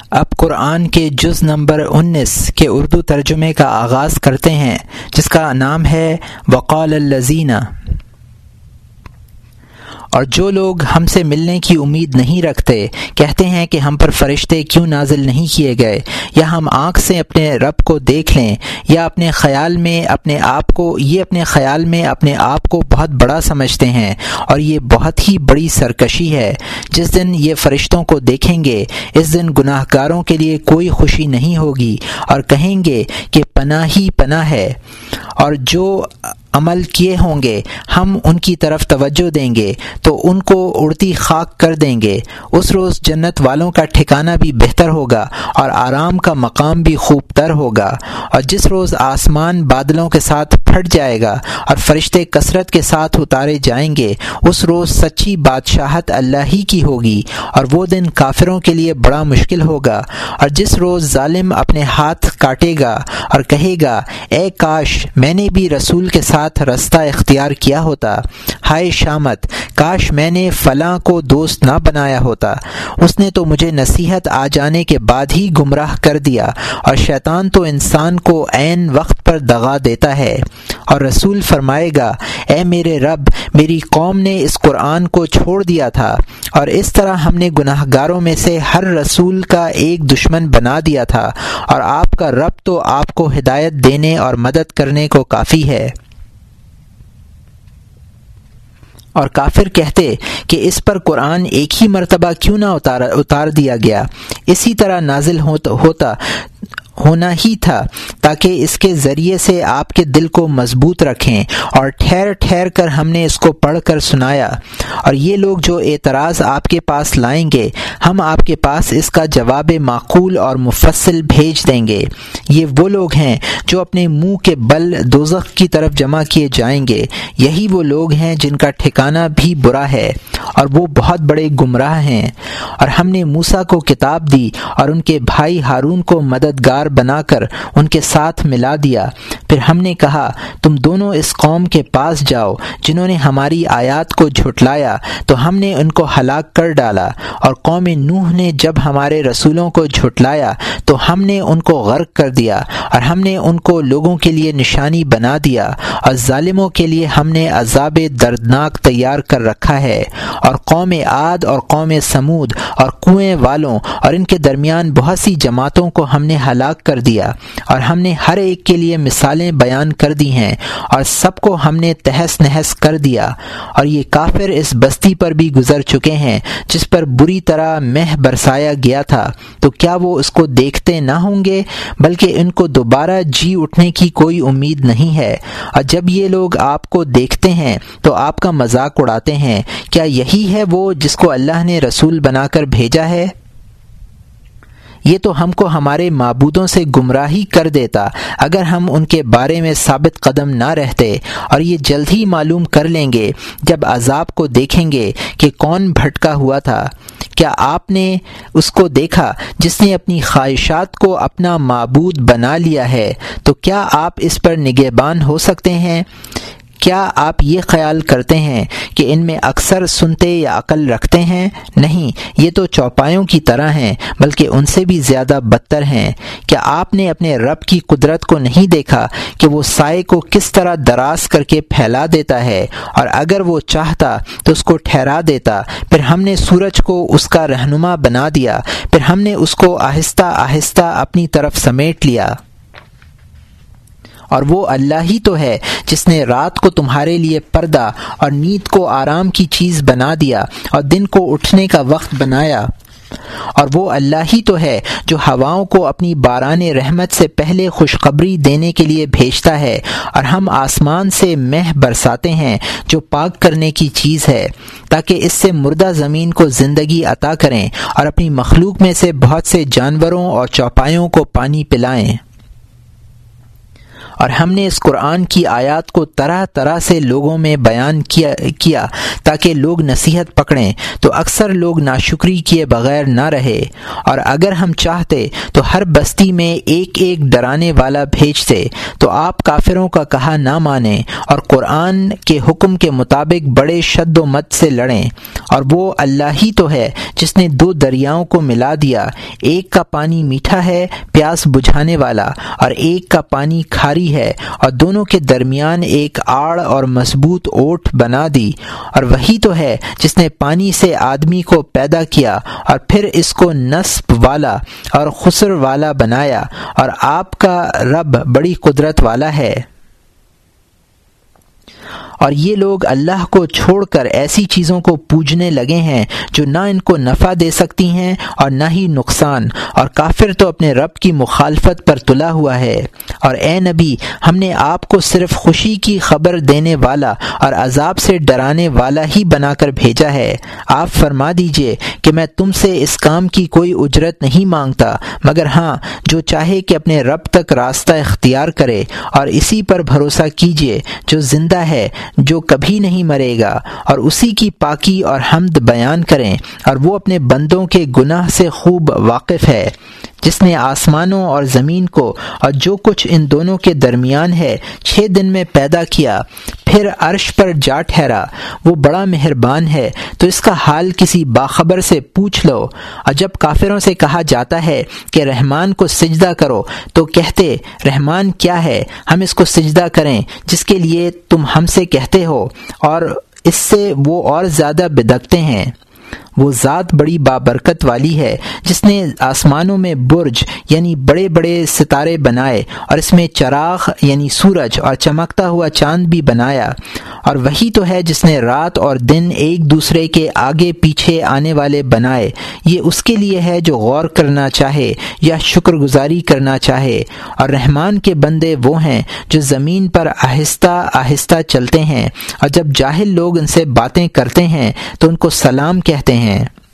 اب قرآن کے جز نمبر 19 کے اردو ترجمے کا آغاز کرتے ہیں، جس کا نام ہے وقال الذین۔ اور جو لوگ ہم سے ملنے کی امید نہیں رکھتے کہتے ہیں کہ ہم پر فرشتے کیوں نازل نہیں کیے گئے، یا ہم آنکھ سے اپنے رب کو دیکھ لیں، یا اپنے خیال میں اپنے آپ کو بہت بڑا سمجھتے ہیں، اور یہ بہت ہی بڑی سرکشی ہے۔ جس دن یہ فرشتوں کو دیکھیں گے اس دن گناہ گاروں کے لیے کوئی خوشی نہیں ہوگی، اور کہیں گے کہ پناہ ہی پناہ ہے، اور جو عمل کیے ہوں گے ہم ان کی طرف توجہ دیں گے تو ان کو اڑتی خاک کر دیں گے۔ اس روز جنت والوں کا ٹھکانہ بھی بہتر ہوگا اور آرام کا مقام بھی خوب تر ہوگا۔ اور جس روز آسمان بادلوں کے ساتھ پھٹ جائے گا اور فرشتے کثرت کے ساتھ اتارے جائیں گے، اس روز سچی بادشاہت اللہ ہی کی ہوگی، اور وہ دن کافروں کے لیے بڑا مشکل ہوگا۔ اور جس روز ظالم اپنے ہاتھ کاٹے گا اور کہے گا اے کاش میں نے بھی رسول کے ساتھ رستہ اختیار کیا ہوتا، ہائے شامت کاش میں نے فلاں کو دوست نہ بنایا ہوتا، اس نے تو مجھے نصیحت آ جانے کے بعد ہی گمراہ کر دیا۔ اور شیطان تو انسان کو عین وقت پر دغا دیتا ہے۔ اور رسول فرمائے گا اے میرے رب، میری قوم نے اس قرآن کو چھوڑ دیا تھا، اور اس طرح ہم نے گناہ گاروں میں سے ہر رسول کا ایک دشمن بنا دیا تھا، اور آپ کا رب تو آپ کو ہدایت دینے اور مدد کرنے کو کافی ہے۔ اور کافر کہتے کہ اس پر قرآن ایک ہی مرتبہ کیوں نہ اتار دیا گیا، اسی طرح نازل ہونا ہی تھا تاکہ اس کے ذریعے سے آپ کے دل کو مضبوط رکھیں، اور ٹھہر ٹھہر کر ہم نے اس کو پڑھ کر سنایا۔ اور یہ لوگ جو اعتراض آپ کے پاس لائیں گے ہم آپ کے پاس اس کا جواب معقول اور مفصل بھیج دیں گے۔ یہ وہ لوگ ہیں جو اپنے منہ کے بل دوزخ کی طرف جمع کیے جائیں گے، یہی وہ لوگ ہیں جن کا ٹھکانہ بھی برا ہے، اور وہ بہت بڑے گمراہ ہیں۔ اور ہم نے موسیٰ کو کتاب دی اور ان کے بھائی ہارون کو مددگار بنا کر ان کے ساتھ ملا دیا۔ پھر ہم نے کہا تم دونوں اس قوم کے پاس جاؤ جنہوں نے ہماری آیات کو جھٹلایا، تو ہم نے ان کو ہلاک کر ڈالا۔ اور قوم نوح نے جب ہمارے رسولوں کو جھٹلایا تو ہم نے ان کو غرق کر دیا، اور ہم نے ان کو لوگوں کے لیے نشانی بنا دیا، اور ظالموں کے لیے ہم نے عذاب دردناک تیار کر رکھا ہے۔ اور قوم عاد اور قوم سمود اور کنویں والوں اور ان کے درمیان بہت سی جماعتوں کو ہم نے ہلاک کر دیا، اور ہم نے ہر ایک کے لیے مثالیں بیان کر دی ہیں، اور سب کو ہم نے تہس نہس کر دیا۔ اور یہ کافر اس بستی پر بھی گزر چکے ہیں جس پر بری طرح مہ برسایا گیا تھا، تو کیا وہ اس کو دیکھتے نہ ہوں گے؟ بلکہ ان کو دوبارہ جی اٹھنے کی کوئی امید نہیں ہے۔ اور جب یہ لوگ آپ کو دیکھتے ہیں تو آپ کا مذاق اڑاتے ہیں، کیا یہی ہے وہ جس کو اللہ نے رسول بنا کر بھیجا ہے؟ یہ تو ہم کو ہمارے معبودوں سے گمراہی کر دیتا اگر ہم ان کے بارے میں ثابت قدم نہ رہتے۔ اور یہ جلد ہی معلوم کر لیں گے جب عذاب کو دیکھیں گے کہ کون بھٹکا ہوا تھا۔ کیا آپ نے اس کو دیکھا جس نے اپنی خواہشات کو اپنا معبود بنا لیا ہے؟ تو کیا آپ اس پر نگہبان ہو سکتے ہیں؟ کیا آپ یہ خیال کرتے ہیں کہ ان میں اکثر سنتے یا عقل رکھتے ہیں؟ نہیں، یہ تو چوپایوں کی طرح ہیں، بلکہ ان سے بھی زیادہ بدتر ہیں۔ کیا آپ نے اپنے رب کی قدرت کو نہیں دیکھا کہ وہ سائے کو کس طرح دراز کر کے پھیلا دیتا ہے، اور اگر وہ چاہتا تو اس کو ٹھہرا دیتا؟ پھر ہم نے سورج کو اس کا رہنما بنا دیا، پھر ہم نے اس کو آہستہ آہستہ اپنی طرف سمیٹ لیا۔ اور وہ اللہ ہی تو ہے جس نے رات کو تمہارے لیے پردہ اور نیند کو آرام کی چیز بنا دیا اور دن کو اٹھنے کا وقت بنایا۔ اور وہ اللہ ہی تو ہے جو ہواؤں کو اپنی باران رحمت سے پہلے خوشخبری دینے کے لیے بھیجتا ہے، اور ہم آسمان سے مہ برساتے ہیں جو پاک کرنے کی چیز ہے، تاکہ اس سے مردہ زمین کو زندگی عطا کریں اور اپنی مخلوق میں سے بہت سے جانوروں اور چوپایوں کو پانی پلائیں۔ اور ہم نے اس قرآن کی آیات کو طرح طرح سے لوگوں میں بیان کیا تاکہ لوگ نصیحت پکڑیں، تو اکثر لوگ ناشکری کیے بغیر نہ رہے، اور اگر ہم چاہتے تو ہر بستی میں ایک ایک ڈرانے والا بھیجتے، تو آپ کافروں کا کہا نہ مانیں اور قرآن کے حکم کے مطابق بڑے شد و مت سے لڑیں۔ اور وہ اللہ ہی تو ہے جس نے دو دریاؤں کو ملا دیا، ایک کا پانی میٹھا ہے پیاس بجھانے والا، اور ایک کا پانی کھاری ہے، اور دونوں کے درمیان ایک آڑ اور مضبوط اوٹ بنا دی۔ اور وہی تو ہے جس نے پانی سے آدمی کو پیدا کیا اور پھر اس کو نصب والا اور خسر والا بنایا، اور آپ کا رب بڑی قدرت والا ہے۔ اور یہ لوگ اللہ کو چھوڑ کر ایسی چیزوں کو پوجنے لگے ہیں جو نہ ان کو نفع دے سکتی ہیں اور نہ ہی نقصان، اور کافر تو اپنے رب کی مخالفت پر تلا ہوا ہے۔ اور اے نبی، ہم نے آپ کو صرف خوشی کی خبر دینے والا اور عذاب سے ڈرانے والا ہی بنا کر بھیجا ہے۔ آپ فرما دیجئے کہ میں تم سے اس کام کی کوئی اجرت نہیں مانگتا، مگر ہاں جو چاہے کہ اپنے رب تک راستہ اختیار کرے، اور اسی پر بھروسہ کیجئے جو زندہ ہے، جو کبھی نہیں مرے گا، اور اسی کی پاکی اور حمد بیان کریں، اور وہ اپنے بندوں کے گناہ سے خوب واقف ہے، جس نے آسمانوں اور زمین کو اور جو کچھ ان دونوں کے درمیان ہے 6 دن میں پیدا کیا، پھر عرش پر جا ٹھہرا۔ وہ بڑا مہربان ہے، تو اس کا حال کسی باخبر سے پوچھ لو۔ اور جب کافروں سے کہا جاتا ہے کہ رحمان کو سجدہ کرو، تو کہتے رحمان کیا ہے ہم اس کو سجدہ کریں جس کے لیے تم ہم سے کہتے ہو، اور اس سے وہ اور زیادہ بدکتے ہیں۔ وہ ذات بڑی بابرکت والی ہے جس نے آسمانوں میں برج یعنی بڑے بڑے ستارے بنائے، اور اس میں چراغ یعنی سورج اور چمکتا ہوا چاند بھی بنایا۔ اور وہی تو ہے جس نے رات اور دن ایک دوسرے کے آگے پیچھے آنے والے بنائے۔ یہ اس کے لیے ہے جو غور کرنا چاہے یا شکر گزاری کرنا چاہے۔ اور رحمان کے بندے وہ ہیں جو زمین پر آہستہ آہستہ چلتے ہیں، اور جب جاہل لوگ ان سے باتیں کرتے ہیں تو ان کو سلام کہتے ہیں۔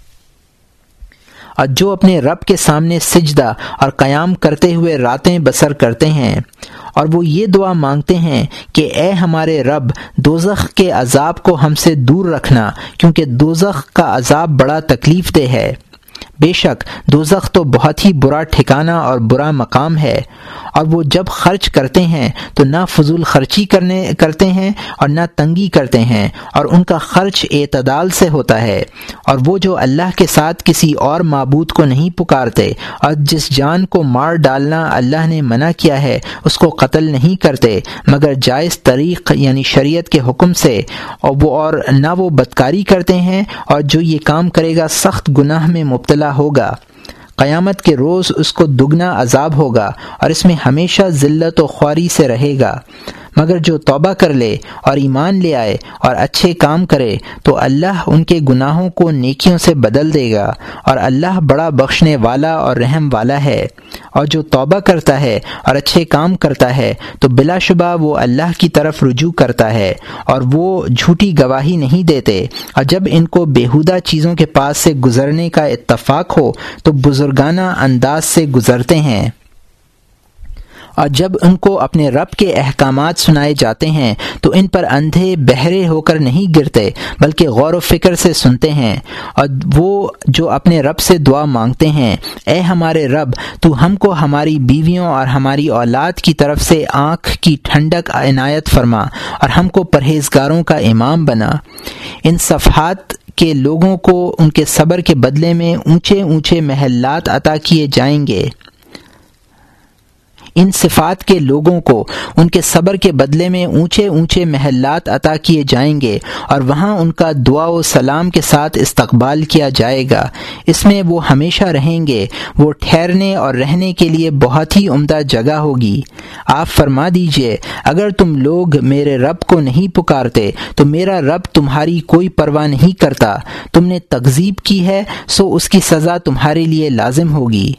اور جو اپنے رب کے سامنے سجدہ اور قیام کرتے ہوئے راتیں بسر کرتے ہیں، اور وہ یہ دعا مانگتے ہیں کہ اے ہمارے رب، دوزخ کے عذاب کو ہم سے دور رکھنا، کیونکہ دوزخ کا عذاب بڑا تکلیف دہ ہے۔ بے شک دوزخ تو بہت ہی برا ٹھکانہ اور برا مقام ہے۔ اور وہ جب خرچ کرتے ہیں تو نہ فضول خرچی کرتے ہیں اور نہ تنگی کرتے ہیں، اور ان کا خرچ اعتدال سے ہوتا ہے۔ اور وہ جو اللہ کے ساتھ کسی اور معبود کو نہیں پکارتے، اور جس جان کو مار ڈالنا اللہ نے منع کیا ہے اس کو قتل نہیں کرتے مگر جائز طریق یعنی شریعت کے حکم سے، اور نہ وہ بدکاری کرتے ہیں، اور جو یہ کام کرے گا سخت گناہ میں مبتلا ہوگا۔ قیامت کے روز اس کو دگنا عذاب ہوگا، اور اس میں ہمیشہ ذلت و خواری سے رہے گا۔ مگر جو توبہ کر لے اور ایمان لے آئے اور اچھے کام کرے تو اللہ ان کے گناہوں کو نیکیوں سے بدل دے گا، اور اللہ بڑا بخشنے والا اور رحم والا ہے۔ اور جو توبہ کرتا ہے اور اچھے کام کرتا ہے تو بلا شبہ وہ اللہ کی طرف رجوع کرتا ہے، اور وہ جھوٹی گواہی نہیں دیتے۔ اور جب ان کو بیہودہ چیزوں کے پاس سے گزرنے کا اتفاق ہو تو بزرگانہ انداز سے گزرتے ہیں، اور جب ان کو اپنے رب کے احکامات سنائے جاتے ہیں تو ان پر اندھے بہرے ہو کر نہیں گرتے بلکہ غور و فکر سے سنتے ہیں۔ اور وہ جو اپنے رب سے دعا مانگتے ہیں، اے ہمارے رب، تو ہم کو ہماری بیویوں اور ہماری اولاد کی طرف سے آنکھ کی ٹھنڈک عنایت فرما، اور ہم کو پرہیزگاروں کا امام بنا۔ ان صفحات کے لوگوں کو ان کے صبر کے بدلے میں اونچے اونچے محلات عطا کیے جائیں گے۔ ان صفات کے لوگوں کو ان کے صبر کے بدلے میں اونچے اونچے محلات عطا کیے جائیں گے، اور وہاں ان کا دعا و سلام کے ساتھ استقبال کیا جائے گا۔ اس میں وہ ہمیشہ رہیں گے، وہ ٹھہرنے اور رہنے کے لیے بہت ہی عمدہ جگہ ہوگی۔ آپ فرما دیجئے اگر تم لوگ میرے رب کو نہیں پکارتے تو میرا رب تمہاری کوئی پرواہ نہیں کرتا۔ تم نے تکذیب کی ہے سو اس کی سزا تمہارے لیے لازم ہوگی۔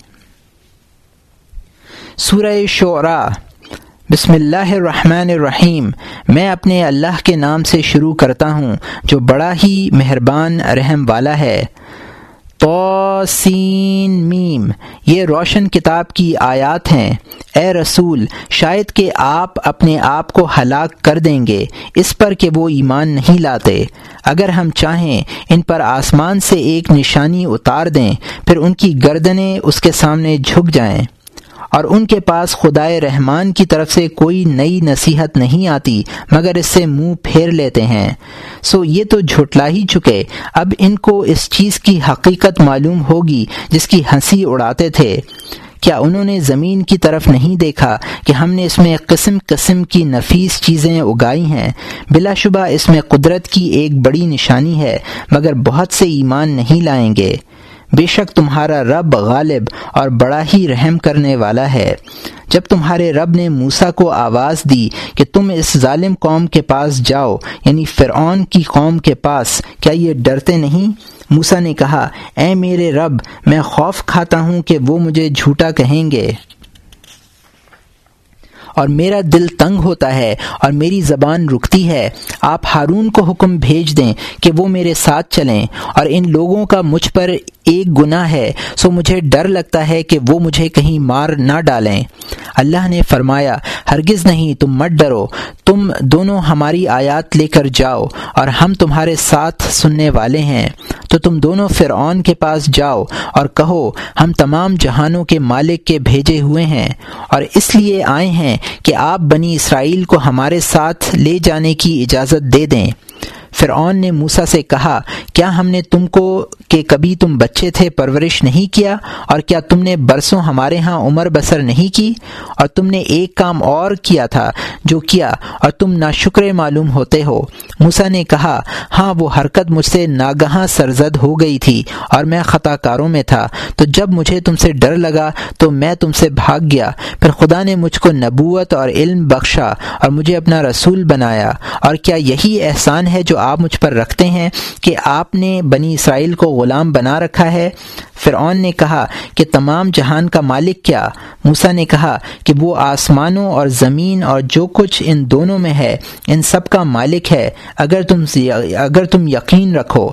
سورہ شعراء۔ بسم اللہ الرحمن الرحیم۔ میں اپنے اللہ کے نام سے شروع کرتا ہوں جو بڑا ہی مہربان رحم والا ہے۔ طاسین میم، یہ روشن کتاب کی آیات ہیں۔ اے رسول، شاید کہ آپ اپنے آپ کو ہلاک کر دیں گے اس پر کہ وہ ایمان نہیں لاتے۔ اگر ہم چاہیں ان پر آسمان سے ایک نشانی اتار دیں، پھر ان کی گردنیں اس کے سامنے جھک جائیں، اور ان کے پاس خدائے رحمان کی طرف سے کوئی نئی نصیحت نہیں آتی مگر اس سے منہ پھیر لیتے ہیں۔ سو یہ تو جھٹلا ہی چکے، اب ان کو اس چیز کی حقیقت معلوم ہوگی جس کی ہنسی اڑاتے تھے۔ کیا انہوں نے زمین کی طرف نہیں دیکھا کہ ہم نے اس میں قسم قسم کی نفیس چیزیں اگائی ہیں؟ بلا شبہ اس میں قدرت کی ایک بڑی نشانی ہے، مگر بہت سے ایمان نہیں لائیں گے۔ بے شک تمہارا رب غالب اور بڑا ہی رحم کرنے والا ہے۔ جب تمہارے رب نے موسیٰ کو آواز دی کہ تم اس ظالم قوم کے پاس جاؤ، یعنی فرعون کی قوم کے پاس، کیا یہ ڈرتے نہیں؟ موسیٰ نے کہا، اے میرے رب، میں خوف کھاتا ہوں کہ وہ مجھے جھوٹا کہیں گے، اور میرا دل تنگ ہوتا ہے اور میری زبان رکتی ہے۔ آپ ہارون کو حکم بھیج دیں کہ وہ میرے ساتھ چلیں، اور ان لوگوں کا مجھ پر ایک گناہ ہے، سو مجھے ڈر لگتا ہے کہ وہ مجھے کہیں مار نہ ڈالیں۔ اللہ نے فرمایا، ہرگز نہیں، تم مت ڈرو، تم دونوں ہماری آیات لے کر جاؤ اور ہم تمہارے ساتھ سننے والے ہیں۔ تو تم دونوں فرعون کے پاس جاؤ اور کہو، ہم تمام جہانوں کے مالک کے بھیجے ہوئے ہیں، اور اس لیے آئے ہیں کہ آپ بنی اسرائیل کو ہمارے ساتھ لے جانے کی اجازت دے دیں۔ فرعون نے موسیٰ سے کہا، کیا ہم نے تم کو کہ کبھی تم بچے تھے پرورش نہیں کیا، اور کیا تم نے برسوں ہمارے ہاں عمر بسر نہیں کی؟ اور تم نے ایک کام اور کیا تھا جو کیا، اور تم ناشکر معلوم ہوتے ہو۔ موسیٰ نے کہا، ہاں، وہ حرکت مجھ سے ناگہاں سرزد ہو گئی تھی اور میں خطا کاروں میں تھا، تو جب مجھے تم سے ڈر لگا تو میں تم سے بھاگ گیا۔ پھر خدا نے مجھ کو نبوت اور علم بخشا اور مجھے اپنا رسول بنایا، اور کیا یہی احسان ہے جو آپ مجھ پر رکھتے ہیں کہ آپ نے بنی اسرائیل کو غلام بنا رکھا ہے؟ فرعون نے کہا کہ تمام جہان کا مالک کیا؟ موسیٰ نے کہا کہ وہ آسمانوں اور زمین اور جو کچھ ان دونوں میں ہے، ان سب کا مالک ہے، اگر تم یقین رکھو۔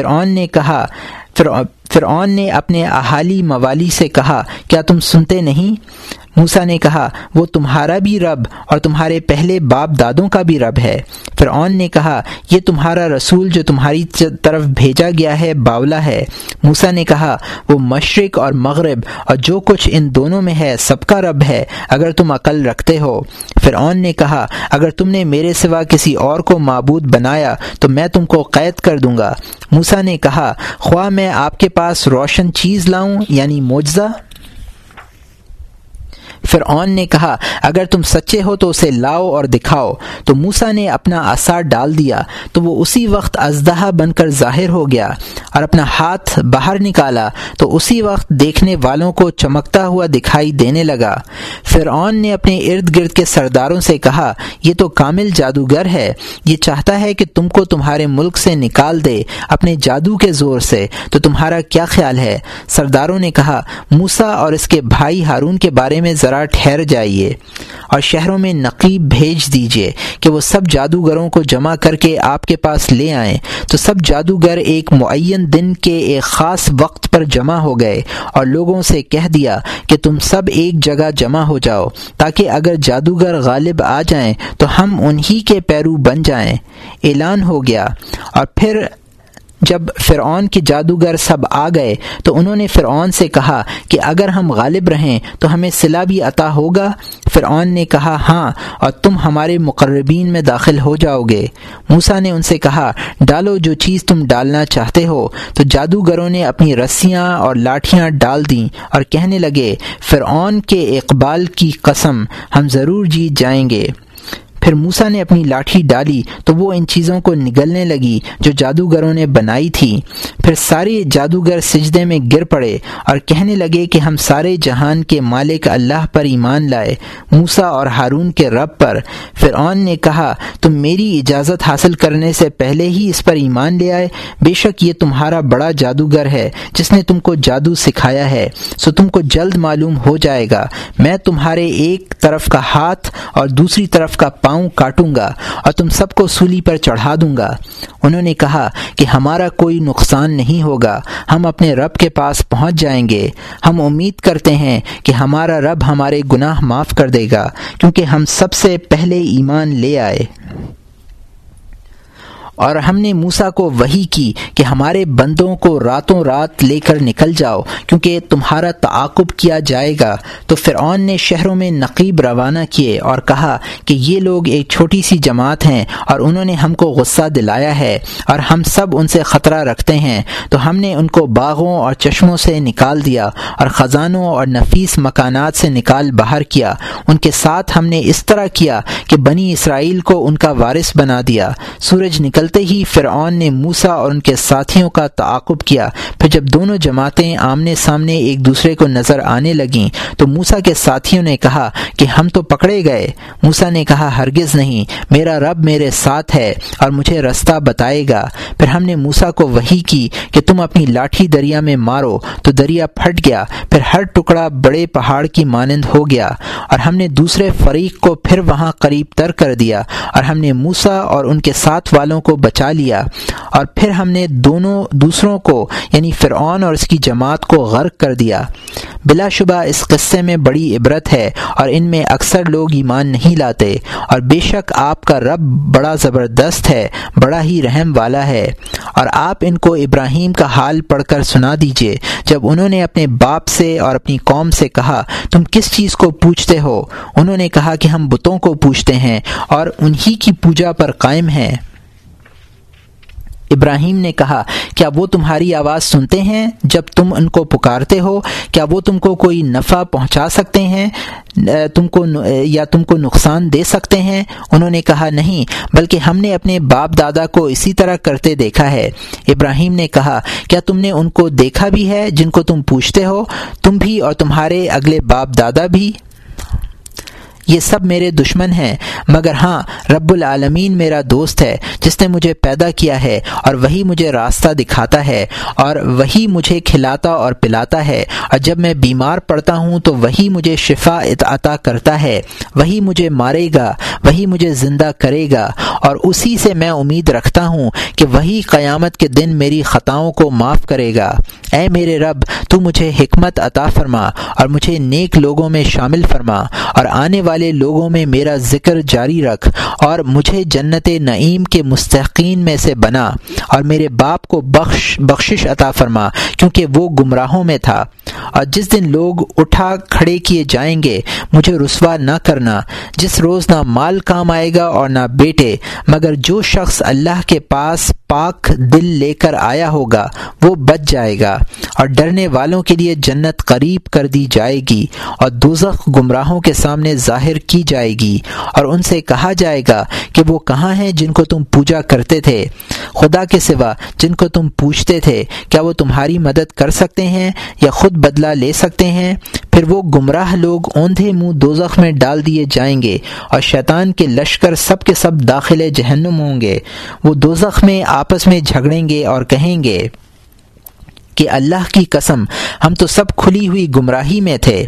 فرعون نے اپنے اہالی موالی سے کہا، کیا تم سنتے نہیں؟ موسیٰ نے کہا، وہ تمہارا بھی رب اور تمہارے پہلے باپ دادوں کا بھی رب ہے۔ فرعون نے کہا، یہ تمہارا رسول جو تمہاری طرف بھیجا گیا ہے باولا ہے۔ موسیٰ نے کہا، وہ مشرق اور مغرب اور جو کچھ ان دونوں میں ہے سب کا رب ہے، اگر تم عقل رکھتے ہو۔ فرعون نے کہا، اگر تم نے میرے سوا کسی اور کو معبود بنایا تو میں تم کو قید کر دوں گا۔ موسیٰ نے کہا، خواہ میں آپ کے پاس روشن چیز لاؤں، یعنی معجزہ؟ فرعون نے کہا، اگر تم سچے ہو تو اسے لاؤ اور دکھاؤ۔ تو موسیٰ نے اپنا عصا ڈال دیا تو وہ اسی وقت اژدہا بن کر ظاہر ہو گیا، اور اپنا ہاتھ باہر نکالا تو اسی وقت دیکھنے والوں کو چمکتا ہوا دکھائی دینے لگا۔ فرعون نے اپنے ارد گرد کے سرداروں سے کہا، یہ تو کامل جادوگر ہے، یہ چاہتا ہے کہ تم کو تمہارے ملک سے نکال دے اپنے جادو کے زور سے، تو تمہارا کیا خیال ہے؟ سرداروں نے کہا، موسیٰ اور اس کے بھائی ہارون کے بارے میں ذرا ٹھہر جائیے، اور شہروں میں نقیب بھیج دیجیے کہ وہ سب جادوگروں کو جمع کر کے آپ کے پاس لے آئیں۔ تو سب جادوگر ایک معین دن کے ایک خاص وقت پر جمع ہو گئے، اور لوگوں سے کہہ دیا کہ تم سب ایک جگہ جمع ہو جاؤ، تاکہ اگر جادوگر غالب آ جائیں تو ہم انہی کے پیرو بن جائیں۔ اعلان ہو گیا، اور پھر جب فرعون کے جادوگر سب آ گئے تو انہوں نے فرعون سے کہا کہ اگر ہم غالب رہیں تو ہمیں صلہ بھی عطا ہوگا؟ فرعون نے کہا، ہاں، اور تم ہمارے مقربین میں داخل ہو جاؤ گے۔ موسیٰ نے ان سے کہا، ڈالو جو چیز تم ڈالنا چاہتے ہو۔ تو جادوگروں نے اپنی رسیاں اور لاٹھیاں ڈال دیں اور کہنے لگے، فرعون کے اقبال کی قسم، ہم ضرور جیت جائیں گے۔ پھر موسیٰ نے اپنی لاٹھی ڈالی تو وہ ان چیزوں کو نگلنے لگی جو جادوگروں نے بنائی تھی۔ پھر سارے جادوگر سجدے میں گر پڑے اور کہنے لگے کہ ہم سارے جہان کے مالک اللہ پر ایمان لائے، موسیٰ اور ہارون کے رب پر۔ فرعون نے کہا، تم میری اجازت حاصل کرنے سے پہلے ہی اس پر ایمان لے آئے؟ بے شک یہ تمہارا بڑا جادوگر ہے جس نے تم کو جادو سکھایا ہے، سو تم کو جلد معلوم ہو جائے گا۔ میں تمہارے ایک طرف کا ہاتھ اور دوسری طرف کا پاؤں کاٹوں گا اور تم سب کو سولی پر چڑھا دوں گا۔ انہوں نے کہا کہ ہمارا کوئی نقصان نہیں ہوگا، ہم اپنے رب کے پاس پہنچ جائیں گے۔ ہم امید کرتے ہیں کہ ہمارا رب ہمارے گناہ معاف کر دے گا، کیونکہ ہم سب سے پہلے ایمان لے آئے۔ اور ہم نے موسیٰ کو وحی کی کہ ہمارے بندوں کو راتوں رات لے کر نکل جاؤ، کیونکہ تمہارا تعاقب کیا جائے گا۔ تو فرعون نے شہروں میں نقیب روانہ کیے اور کہا کہ یہ لوگ ایک چھوٹی سی جماعت ہیں اور انہوں نے ہم کو غصہ دلایا ہے اور ہم سب ان سے خطرہ رکھتے ہیں۔ تو ہم نے ان کو باغوں اور چشموں سے نکال دیا اور خزانوں اور نفیس مکانات سے نکال باہر کیا۔ ان کے ساتھ ہم نے اس طرح کیا کہ بنی اسرائیل کو ان کا وارث بنا دیا۔ سورج نکلتے ہی فرعون نے موسیٰ اور ان کے ساتھیوں کا تعاقب کیا۔ پھر جب دونوں جماعتیں آمنے سامنے ایک دوسرے کو نظر آنے لگیں تو موسیٰ کے ساتھیوں نے کہا کہ ہم تو پکڑے گئے۔ موسیٰ نے کہا ہرگز نہیں، میرا رب میرے ساتھ ہے اور مجھے رستہ بتائے گا۔ پھر ہم نے موسیٰ کو وحی کی کہ تم اپنی لاٹھی دریا میں مارو، تو دریا پھٹ گیا، پھر ہر ٹکڑا بڑے پہاڑ کی مانند ہو گیا، اور ہم نے دوسرے فریق کو پھر وہاں قریب تر کر دیا، اور ہم نے موسیٰ اور ان کے ساتھ والوں کو بچا لیا۔ اور پھر ہم نے دوسروں کو یعنی فرعون اور اس کی جماعت کو غرق کر دیا۔ بلا شبہ اس قصے میں بڑی عبرت ہے اور ان میں اکثر لوگ ایمان نہیں لاتے، اور بے شک آپ کا رب بڑا زبردست ہے، بڑا ہی رحم والا ہے۔ اور آپ ان کو ابراہیم کا حال پڑھ کر سنا دیجئے جب انہوں نے اپنے باپ سے اور اپنی قوم سے کہا تم کس چیز کو پوجتے ہو؟ انہوں نے کہا کہ ہم بتوں کو پوجتے ہیں اور انہی کی پوجا پر قائم ہیں۔ ابراہیم نے کہا کیا وہ تمہاری آواز سنتے ہیں جب تم ان کو پکارتے ہو؟ کیا وہ تم کو کوئی نفع پہنچا سکتے ہیں تم کو نقصان دے سکتے ہیں؟ انہوں نے کہا نہیں، بلکہ ہم نے اپنے باپ دادا کو اسی طرح کرتے دیکھا ہے۔ ابراہیم نے کہا کیا تم نے ان کو دیکھا بھی ہے جن کو تم پوجتے ہو؟ تم بھی اور تمہارے اگلے باپ دادا بھی؟ یہ سب میرے دشمن ہیں، مگر ہاں رب العالمین میرا دوست ہے جس نے مجھے پیدا کیا ہے، اور وہی مجھے راستہ دکھاتا ہے، اور وہی مجھے کھلاتا اور پلاتا ہے، اور جب میں بیمار پڑتا ہوں تو وہی مجھے شفا عطا کرتا ہے، وہی مجھے مارے گا، وہی مجھے زندہ کرے گا، اور اسی سے میں امید رکھتا ہوں کہ وہی قیامت کے دن میری خطاؤں کو معاف کرے گا۔ اے میرے رب، تو مجھے حکمت عطا فرما اور مجھے نیک لوگوں میں شامل فرما، اور آنے والے لوگوں میں میرا ذکر جاری رکھ، اور مجھے جنت نعیم کے مستحقین میں سے بنا، اور میرے باپ کو بخشش عطا فرما کیونکہ وہ گمراہوں میں تھا۔ اور جس دن لوگ اٹھا کھڑے کیے جائیں گے مجھے رسوا نہ کرنا، جس روز نہ مال کام آئے گا اور نہ بیٹے، مگر جو شخص اللہ کے پاس پاک دل لے کر آیا ہوگا وہ بچ جائے گا۔ اور ڈرنے والوں کے لیے جنت قریب کر دی جائے گی، اور دوزخ گمراہوں کے سامنے ظاہر کی جائے گی، اور ان سے کہا جائے گا کہ وہ کہاں ہیں جن کو تم پوجا کرتے تھے؟ خدا کے سوا جن کو تم پوجتے تھے، کیا وہ تمہاری مدد کر سکتے ہیں یا خود بدلہ لے سکتے ہیں؟ پھر وہ گمراہ لوگ اوندھے منہ دوزخ میں ڈال دیے جائیں گے، اور شیطان کے لشکر سب کے سب داخل جہنم ہوں گے۔ وہ دوزخ میں آپس میں جھگڑیں گے اور کہیں گے کہ اللہ کی قسم ہم تو سب کھلی ہوئی گمراہی میں تھے،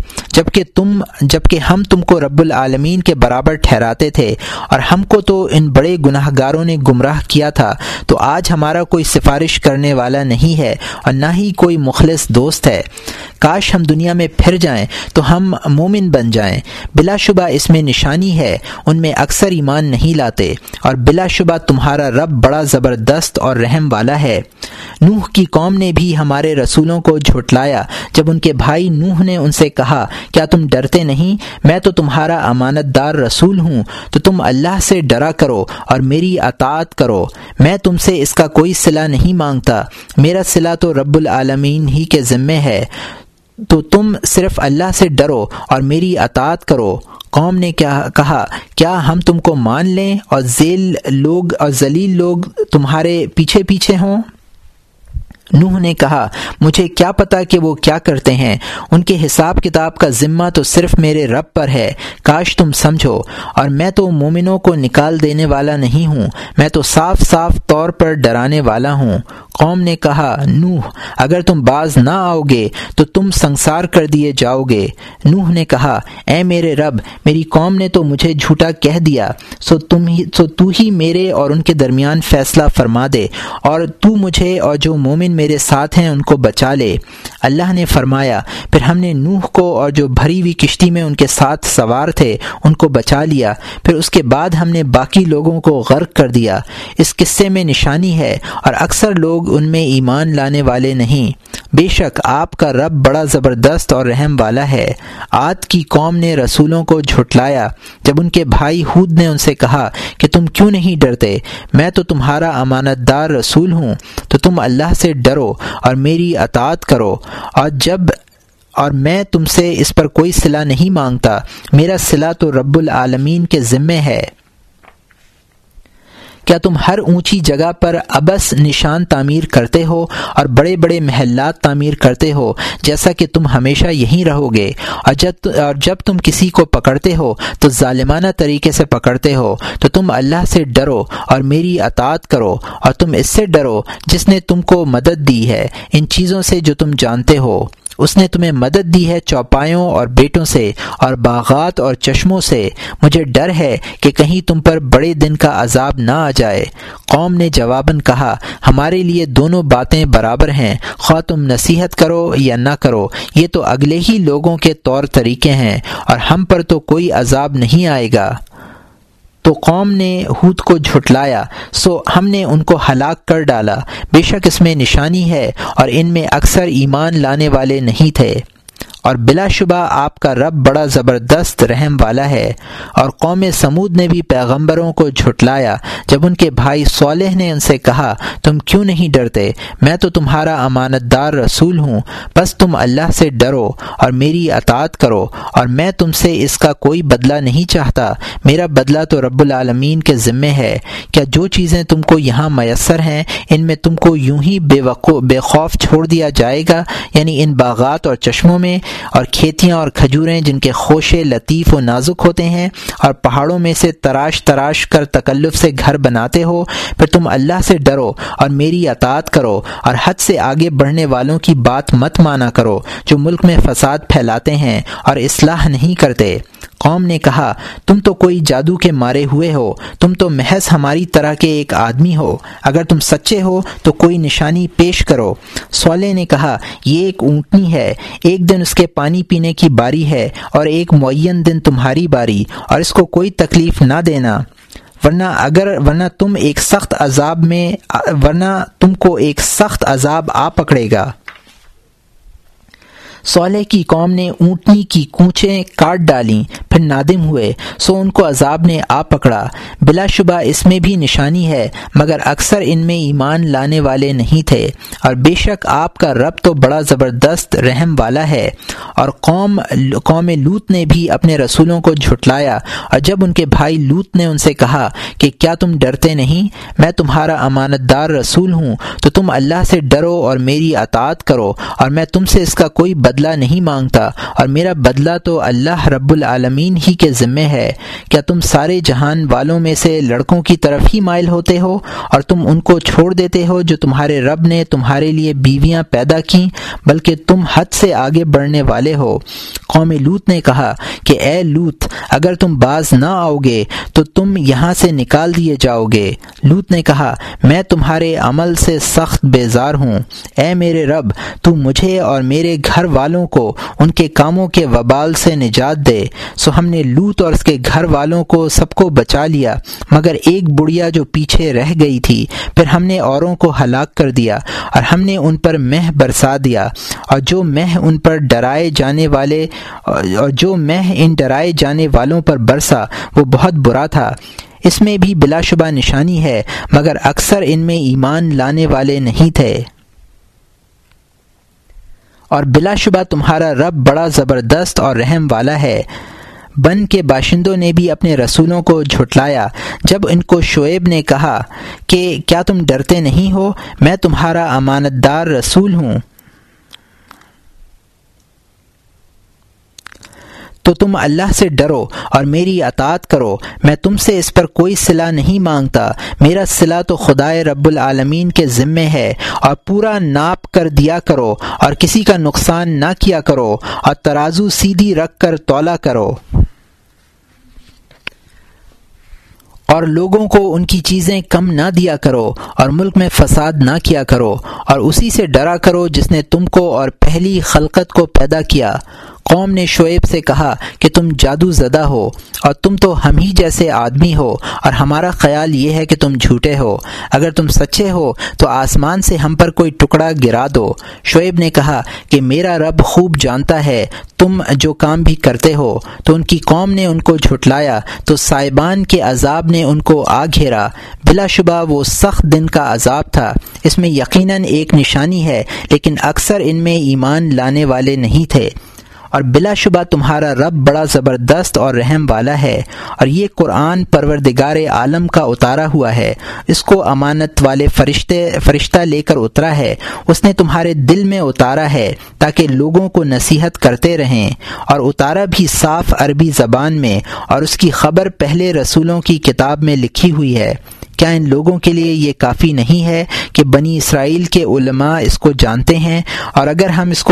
جبکہ ہم تم کو رب العالمین کے برابر ٹھہراتے تھے، اور ہم کو تو ان بڑے گناہ گاروں نے گمراہ کیا تھا۔ تو آج ہمارا کوئی سفارش کرنے والا نہیں ہے اور نہ ہی کوئی مخلص دوست ہے۔ کاش ہم دنیا میں پھر جائیں تو ہم مومن بن جائیں۔ بلا شبہ اس میں نشانی ہے، ان میں اکثر ایمان نہیں لاتے، اور بلا شبہ تمہارا رب بڑا زبردست اور رحم والا ہے۔ نوح کی قوم نے بھی ہمارے رسولوں کو جھٹلایا جب ان کے بھائی نوح نے ان سے کہا کیا تم ڈرتے نہیں؟ میں تو تمہارا امانت دار رسول ہوں، تو تم اللہ سے ڈرا کرو اور میری اطاعت کرو۔ میں تم سے اس کا کوئی صلہ نہیں مانگتا، میرا صلہ تو رب العالمین ہی کے ذمے ہے، تو تم صرف اللہ سے ڈرو اور میری اطاعت کرو۔ قوم نے کہا کیا ہم تم کو مان لیں اور ذلیل لوگ تمہارے پیچھے پیچھے ہوں؟ نوح نے کہا مجھے کیا پتا کہ وہ کیا کرتے ہیں، ان کے حساب کتاب کا ذمہ تو صرف میرے رب پر ہے، کاش تم سمجھو، اور میں تو مومنوں کو نکال دینے والا نہیں ہوں، میں تو صاف صاف طور پر ڈرانے والا ہوں۔ قوم نے کہا نوح اگر تم باز نہ آؤ گے تو تم سنسار کر دیے جاؤ گے۔ نوح نے کہا اے میرے رب، میری قوم نے تو مجھے جھوٹا کہہ دیا، سو تو ہی میرے اور ان کے درمیان فیصلہ فرما دے، اور تو مجھے اور جو مومن میرے ساتھ ہیں ان کو بچا لے۔ اللہ نے فرمایا پھر ہم نے نوح کو اور جو بھری ہوئی کشتی میں ان کے ساتھ سوار تھے ان کو بچا لیا، پھر اس کے بعد ہم نے باقی لوگوں کو غرق کر دیا۔ اس قصے میں نشانی ہے اور اکثر لوگ ان میں ایمان لانے والے نہیں۔ بے شک آپ کا رب بڑا زبردست اور رحم والا ہے۔ عاد کی قوم نے رسولوں کو جھٹلایا جب ان کے بھائی ہود نے ان سے کہا کہ تم کیوں نہیں ڈرتے، میں تو تمہارا امانت دار رسول ہوں، تو تم اللہ سے ڈرو اور میری اطاعت کرو، اور میں تم سے اس پر کوئی صلہ نہیں مانگتا، میرا صلہ تو رب العالمین کے ذمے ہے۔ کیا تم ہر اونچی جگہ پر ابس نشان تعمیر کرتے ہو اور بڑے بڑے محلات تعمیر کرتے ہو جیسا کہ تم ہمیشہ یہیں رہو گے، اور جب تم کسی کو پکڑتے ہو تو ظالمانہ طریقے سے پکڑتے ہو، تو تم اللہ سے ڈرو اور میری اطاعت کرو، اور تم اس سے ڈرو جس نے تم کو مدد دی ہے ان چیزوں سے جو تم جانتے ہو۔ اس نے تمہیں مدد دی ہے چوپایوں اور بیٹوں سے اور باغات اور چشموں سے، مجھے ڈر ہے کہ کہیں تم پر بڑے دن کا عذاب نہ آ جائے۔ قوم نے جواباً کہا ہمارے لیے دونوں باتیں برابر ہیں، خواہ تم نصیحت کرو یا نہ کرو، یہ تو اگلے ہی لوگوں کے طور طریقے ہیں، اور ہم پر تو کوئی عذاب نہیں آئے گا۔ تو قوم نے ہود کو جھٹلایا، سو ہم نے ان کو ہلاک کر ڈالا، بے شک اس میں نشانی ہے اور ان میں اکثر ایمان لانے والے نہیں تھے۔ اور بلا شبہ آپ کا رب بڑا زبردست رحم والا ہے۔ اور قوم سمود نے بھی پیغمبروں کو جھٹلایا جب ان کے بھائی صالح نے ان سے کہا تم کیوں نہیں ڈرتے، میں تو تمہارا امانت دار رسول ہوں، بس تم اللہ سے ڈرو اور میری اطاعت کرو، اور میں تم سے اس کا کوئی بدلہ نہیں چاہتا، میرا بدلہ تو رب العالمین کے ذمے ہے۔ کیا جو چیزیں تم کو یہاں میسر ہیں ان میں تم کو یوں ہی بے خوف چھوڑ دیا جائے گا، یعنی ان باغات اور چشموں میں، اور کھیتیاں اور کھجوریں جن کے خوشے لطیف و نازک ہوتے ہیں، اور پہاڑوں میں سے تراش کر تکلف سے گھر بناتے ہو، پھر تم اللہ سے ڈرو اور میری اطاعت کرو، اور حد سے آگے بڑھنے والوں کی بات مت مانا کرو جو ملک میں فساد پھیلاتے ہیں اور اصلاح نہیں کرتے۔ قوم نے کہا تم تو کوئی جادو کے مارے ہوئے ہو، تم تو محض ہماری طرح کے ایک آدمی ہو، اگر تم سچے ہو تو کوئی نشانی پیش کرو۔ صالح نے کہا یہ ایک اونٹنی ہے، ایک دن اس کے پانی پینے کی باری ہے اور ایک معین دن تمہاری باری، اور اس کو کوئی تکلیف نہ دینا، ورنہ تم کو ایک سخت عذاب آ پکڑے گا۔ صالح کی قوم نے اونٹنی کی کونچیں کاٹ ڈالیں، پھر نادم ہوئے، سو ان کو عذاب نے آ پکڑا۔ بلا شبہ اس میں بھی نشانی ہے، مگر اکثر ان میں ایمان لانے والے نہیں تھے، اور بے شک آپ کا رب تو بڑا زبردست رحم والا ہے۔ اور قوم لوط نے بھی اپنے رسولوں کو جھٹلایا، اور جب ان کے بھائی لوط نے ان سے کہا کہ کیا تم ڈرتے نہیں، میں تمہارا امانت دار رسول ہوں، تو تم اللہ سے ڈرو اور میری اطاعت کرو، اور میں تم سے اس کا کوئی بدلہ نہیں مانگتا، اور میرا بدلہ تو اللہ رب العالمین ہی کے ذمے ہے۔ کیا تم سارے جہان والوں میں سے لڑکوں کی طرف ہی مائل ہوتے ہو، اور تم ان کو چھوڑ دیتے ہو جو تمہارے رب نے تمہارے لیے بیویاں پیدا کیں، بلکہ تم حد سے آگے بڑھنے والے ہو۔ قوم لوط نے کہا کہ اے لوط اگر تم باز نہ آؤ گے تو تم یہاں سے نکال دیے جاؤ گے۔ لوط نے کہا میں تمہارے عمل سے سخت بیزار ہوں، اے میرے رب تو مجھے اور میرے گھر والوں کو ان کے کاموں کے وبال سے نجات دے۔ سو ہم نے لوط اور اس کے گھر والوں کو سب کو بچا لیا، مگر ایک بڑھیا جو پیچھے رہ گئی تھی، پھر ہم نے اوروں کو ہلاک کر دیا، اور ہم نے ان پر مہ برسا دیا، اور جو مہ ان پر ڈرائے جانے والوں پر برسا وہ بہت برا تھا۔ اس میں بھی بلا شبہ نشانی ہے، مگر اکثر ان میں ایمان لانے والے نہیں تھے۔ اور بلا شبہ تمہارا رب بڑا زبردست اور رحم والا ہے۔ بن کے باشندوں نے بھی اپنے رسولوں کو جھٹلایا جب ان کو شعیب نے کہا کہ کیا تم ڈرتے نہیں ہو، میں تمہارا امانت دار رسول ہوں، تو تم اللہ سے ڈرو اور میری اطاعت کرو، میں تم سے اس پر کوئی صلہ نہیں مانگتا، میرا صلہ تو خدائے رب العالمین کے ذمے ہے، اور پورا ناپ کر دیا کرو اور کسی کا نقصان نہ کیا کرو، اور ترازو سیدھی رکھ کر تولا کرو، اور لوگوں کو ان کی چیزیں کم نہ دیا کرو، اور ملک میں فساد نہ کیا کرو، اور اسی سے ڈرا کرو جس نے تم کو اور پہلی خلقت کو پیدا کیا۔ قوم نے شعیب سے کہا کہ تم جادو زدہ ہو، اور تم تو ہم ہی جیسے آدمی ہو، اور ہمارا خیال یہ ہے کہ تم جھوٹے ہو، اگر تم سچے ہو تو آسمان سے ہم پر کوئی ٹکڑا گرا دو۔ شعیب نے کہا کہ میرا رب خوب جانتا ہے تم جو کام بھی کرتے ہو۔ تو ان کی قوم نے ان کو جھٹلایا تو سائبان کے عذاب نے ان کو آ گھیرا، بلا شبہ وہ سخت دن کا عذاب تھا۔ اس میں یقیناً ایک نشانی ہے، لیکن اکثر ان میں ایمان لانے والے نہیں تھے، اور بلا شبہ تمہارا رب بڑا زبردست اور رحم والا ہے۔ اور یہ قرآن پروردگار عالم کا اتارا ہوا ہے، اس کو امانت والے فرشتہ لے کر اترا ہے، اس نے تمہارے دل میں اتارا ہے تاکہ لوگوں کو نصیحت کرتے رہیں، اور اتارا بھی صاف عربی زبان میں، اور اس کی خبر پہلے رسولوں کی کتاب میں لکھی ہوئی ہے۔ کیا ان لوگوں کے لیے یہ کافی نہیں ہے کہ بنی اسرائیل کے علماء اس کو جانتے ہیں، اور اگر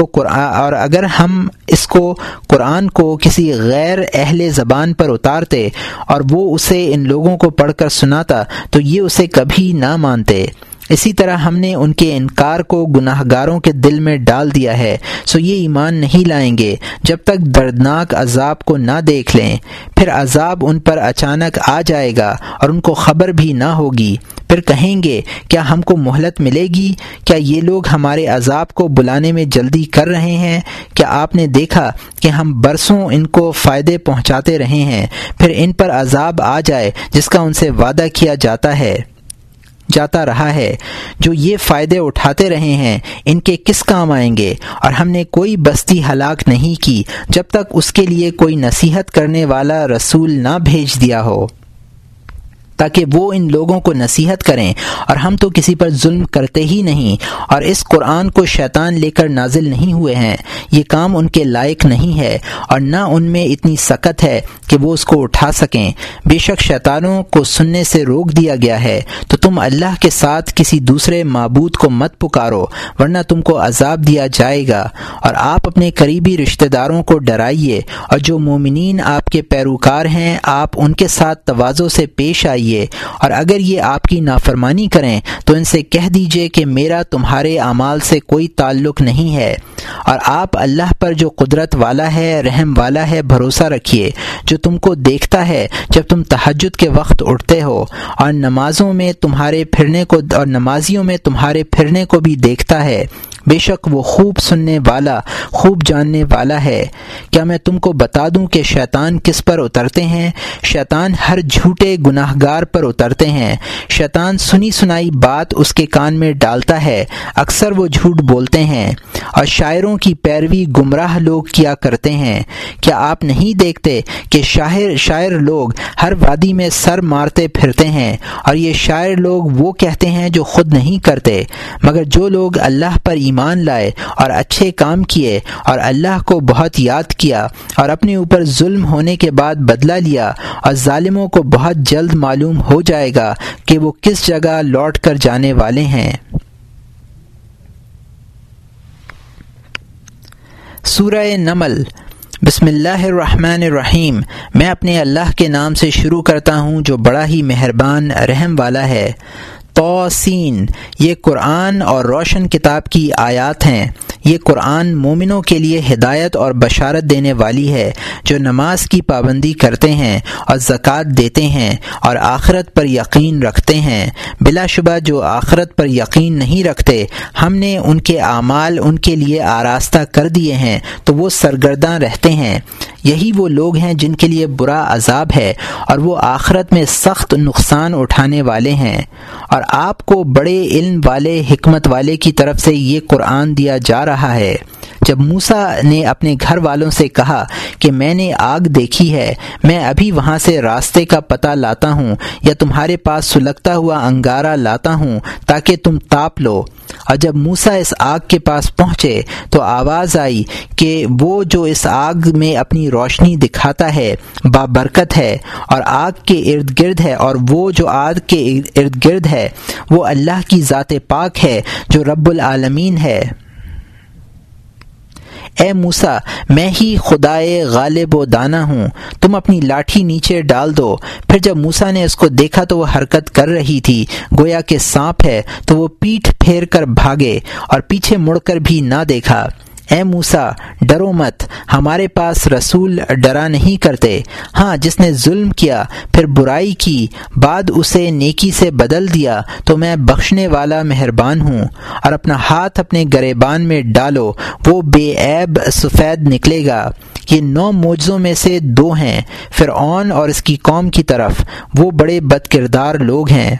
ہم اس کو قرآن کو کسی غیر اہل زبان پر اتارتے اور وہ اسے ان لوگوں کو پڑھ کر سناتا تو یہ اسے کبھی نہ مانتے۔ اسی طرح ہم نے ان کے انکار کو گناہ گاروں کے دل میں ڈال دیا ہے، سو یہ ایمان نہیں لائیں گے جب تک دردناک عذاب کو نہ دیکھ لیں۔ پھر عذاب ان پر اچانک آ جائے گا اور ان کو خبر بھی نہ ہوگی، پھر کہیں گے کیا ہم کو مہلت ملے گی؟ کیا یہ لوگ ہمارے عذاب کو بلانے میں جلدی کر رہے ہیں؟ کیا آپ نے دیکھا کہ ہم برسوں ان کو فائدے پہنچاتے رہے ہیں، پھر ان پر عذاب آ جائے جس کا ان سے وعدہ کیا جاتا رہا ہے؟ جو یہ فائدے اٹھاتے رہے ہیں ان کے کس کام آئیں گے؟ اور ہم نے کوئی بستی ہلاک نہیں کی جب تک اس کے لیے کوئی نصیحت کرنے والا رسول نہ بھیج دیا ہو تاکہ وہ ان لوگوں کو نصیحت کریں، اور ہم تو کسی پر ظلم کرتے ہی نہیں، اور اس قرآن کو شیطان لے کر نازل نہیں ہوئے ہیں، یہ کام ان کے لائق نہیں ہے، اور نہ ان میں اتنی سکت ہے کہ وہ اس کو اٹھا سکیں۔ بے شک شیطانوں کو سننے سے روک دیا گیا ہے، تو تم اللہ کے ساتھ کسی دوسرے معبود کو مت پکارو ورنہ تم کو عذاب دیا جائے گا۔ اور آپ اپنے قریبی رشتہ داروں کو ڈرائیے، اور جو مومنین آپ کے پیروکار ہیں آپ ان کے ساتھ تواضع سے پیش آئیے، اور اگر یہ آپ کی نافرمانی کریں تو ان سے کہہ دیجئے کہ میرا تمہارے اعمال سے کوئی تعلق نہیں ہے، اور آپ اللہ پر جو قدرت والا ہے، رحم والا ہے، بھروسہ رکھیے، جو تم کو دیکھتا ہے جب تم تہجد کے وقت اٹھتے ہو، اور نمازیوں میں تمہارے پھرنے کو بھی دیکھتا ہے، بے شک وہ خوب سننے والا، خوب جاننے والا ہے۔ کیا میں تم کو بتا دوں کہ شیطان کس پر اترتے ہیں؟ شیطان ہر جھوٹے گناہ گار پر اترتے ہیں۔ شیطان سنی سنائی بات اس کے کان میں ڈالتا ہے، اکثر وہ جھوٹ بولتے ہیں، اور شاعروں کی پیروی گمراہ لوگ کیا کرتے ہیں۔ کیا آپ نہیں دیکھتے کہ شاعر لوگ ہر وادی میں سر مارتے پھرتے ہیں، اور یہ شاعر لوگ وہ کہتے ہیں جو خود نہیں کرتے، مگر جو لوگ اللہ پر ایمان لائے اور اچھے کام کیے اور اللہ کو بہت یاد کیا اور اپنے اوپر ظلم ہونے کے بعد بدلہ لیا، اور ظالموں کو بہت جلد معلوم ہو جائے گا کہ وہ کس جگہ لوٹ کر جانے والے ہیں۔ سورہ نمل۔ بسم اللہ الرحمن الرحیم۔ میں اپنے اللہ کے نام سے شروع کرتا ہوں جو بڑا ہی مہربان رحم والا ہے۔ توسین، یہ قرآن اور روشن کتاب کی آیات ہیں۔ یہ قرآن مومنوں کے لیے ہدایت اور بشارت دینے والی ہے جو نماز کی پابندی کرتے ہیں اور زکوٰۃ دیتے ہیں اور آخرت پر یقین رکھتے ہیں۔ بلا شبہ جو آخرت پر یقین نہیں رکھتے ہم نے ان کے اعمال ان کے لیے آراستہ کر دیے ہیں تو وہ سرگرداں رہتے ہیں۔ یہی وہ لوگ ہیں جن کے لیے برا عذاب ہے اور وہ آخرت میں سخت نقصان اٹھانے والے ہیں۔ اور آپ کو بڑے علم والے، حکمت والے کی طرف سے یہ قرآن دیا جا رہا ہے۔ جب موسیٰ نے اپنے گھر والوں سے کہا کہ میں نے آگ دیکھی ہے، میں ابھی وہاں سے راستے کا پتہ لاتا ہوں یا تمہارے پاس سلگتا ہوا انگارہ لاتا ہوں تاکہ تم تاپ لو۔ اور جب موسیٰ اس آگ کے پاس پہنچے تو آواز آئی کہ وہ جو اس آگ میں اپنی روشنی دکھاتا ہے بابرکت ہے اور آگ کے ارد گرد ہے، اور وہ جو آگ کے ارد گرد ہے وہ اللہ کی ذات پاک ہے جو رب العالمین ہے۔ اے موسیٰ، میں ہی خدائے غالب و دانا ہوں، تم اپنی لاٹھی نیچے ڈال دو۔ پھر جب موسیٰ نے اس کو دیکھا تو وہ حرکت کر رہی تھی گویا کہ سانپ ہے، تو وہ پیٹھ پھیر کر بھاگے اور پیچھے مڑ کر بھی نہ دیکھا۔ اے موسیٰ، ڈرو مت، ہمارے پاس رسول ڈرا نہیں کرتے۔ ہاں، جس نے ظلم کیا پھر برائی کی بعد اسے نیکی سے بدل دیا تو میں بخشنے والا مہربان ہوں۔ اور اپنا ہاتھ اپنے گریبان میں ڈالو، وہ بے عیب سفید نکلے گا۔ یہ 9 معجزوں میں سے 2 ہیں فرعون اور اس کی قوم کی طرف، وہ بڑے بد کردار لوگ ہیں۔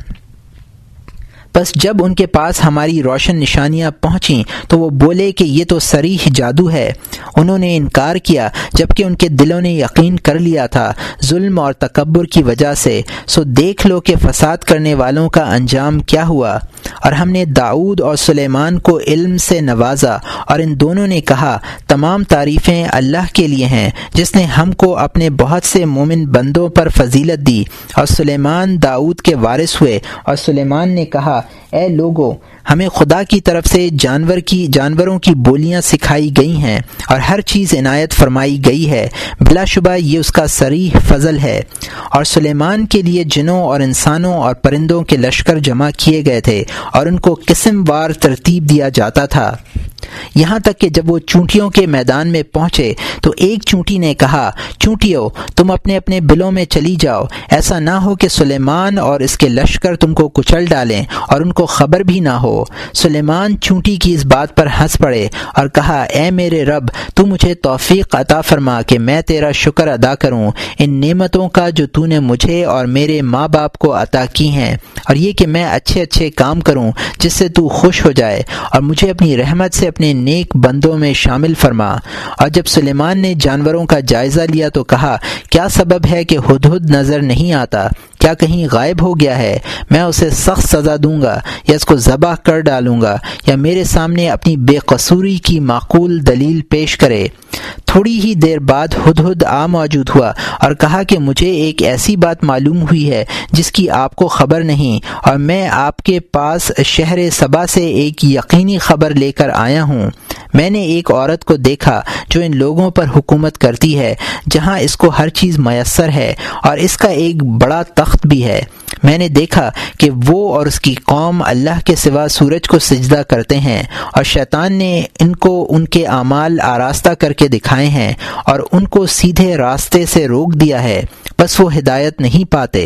بس جب ان کے پاس ہماری روشن نشانیاں پہنچیں تو وہ بولے کہ یہ تو صریح جادو ہے۔ انہوں نے انکار کیا جبکہ ان کے دلوں نے یقین کر لیا تھا ظلم اور تکبر کی وجہ سے۔ سو دیکھ لو کہ فساد کرنے والوں کا انجام کیا ہوا۔ اور ہم نے داؤد اور سلیمان کو علم سے نوازا، اور ان دونوں نے کہا تمام تعریفیں اللہ کے لیے ہیں جس نے ہم کو اپنے بہت سے مومن بندوں پر فضیلت دی۔ اور سلیمان داؤد کے وارث ہوئے۔ اور سلیمان نے کہا اے لوگو، ہمیں خدا کی طرف سے جانوروں کی بولیاں سکھائی گئی ہیں اور ہر چیز عنایت فرمائی گئی ہے، بلا شبہ یہ اس کا صریح فضل ہے۔ اور سلیمان کے لیے جنوں اور انسانوں اور پرندوں کے لشکر جمع کیے گئے تھے اور ان کو قسم وار ترتیب دیا جاتا تھا، یہاں تک کہ جب وہ چونٹیوں کے میدان میں پہنچے تو ایک چونٹی نے کہا چونٹیوں تم اپنے اپنے بلوں میں چلی جاؤ، ایسا نہ ہو کہ سلیمان اور اس کے لشکر تم کو کچل ڈالیں اور ان کو خبر بھی نہ ہو۔ سلیمان چونٹی کی اس بات پر ہنس پڑے اور کہا اے میرے رب، تو مجھے توفیق عطا فرما کہ میں تیرا شکر ادا کروں ان نعمتوں کا جو تو نے مجھے اور میرے ماں باپ کو عطا کی ہیں، اور یہ کہ میں اچھے اچھے کام کروں جس سے تو خوش ہو جائے، اور مجھے اپنی رحمت سے اپنے نیک بندوں میں شامل فرما۔ اور جب سلیمان نے جانوروں کا جائزہ لیا تو کہا کیا سبب ہے کہ ہدہد نظر نہیں آتا؟ کیا کہیں غائب ہو گیا ہے؟ میں اسے سخت سزا دوں گا یا اس کو ذبح کر ڈالوں گا، یا میرے سامنے اپنی بے قصوری کی معقول دلیل پیش کرے۔ تھوڑی ہی دیر بعد ہدہد موجود ہوا اور کہا کہ مجھے ایک ایسی بات معلوم ہوئی ہے جس کی آپ کو خبر نہیں، اور میں آپ کے پاس شہر سبا سے ایک یقینی خبر لے کر آیا ہوں۔ میں نے ایک عورت کو دیکھا جو ان لوگوں پر حکومت کرتی ہے جہاں اس کو ہر چیز میسر ہے اور اس کا ایک بڑا تخت بھی ہے۔ میں نے دیکھا کہ وہ اور اس کی قوم اللہ کے سوا سورج کو سجدہ کرتے ہیں، اور شیطان نے ان کو ان کے اعمال آراستہ کر کے دکھائے ہیں اور ان کو سیدھے راستے سے روک دیا ہے، بس وہ ہدایت نہیں پاتے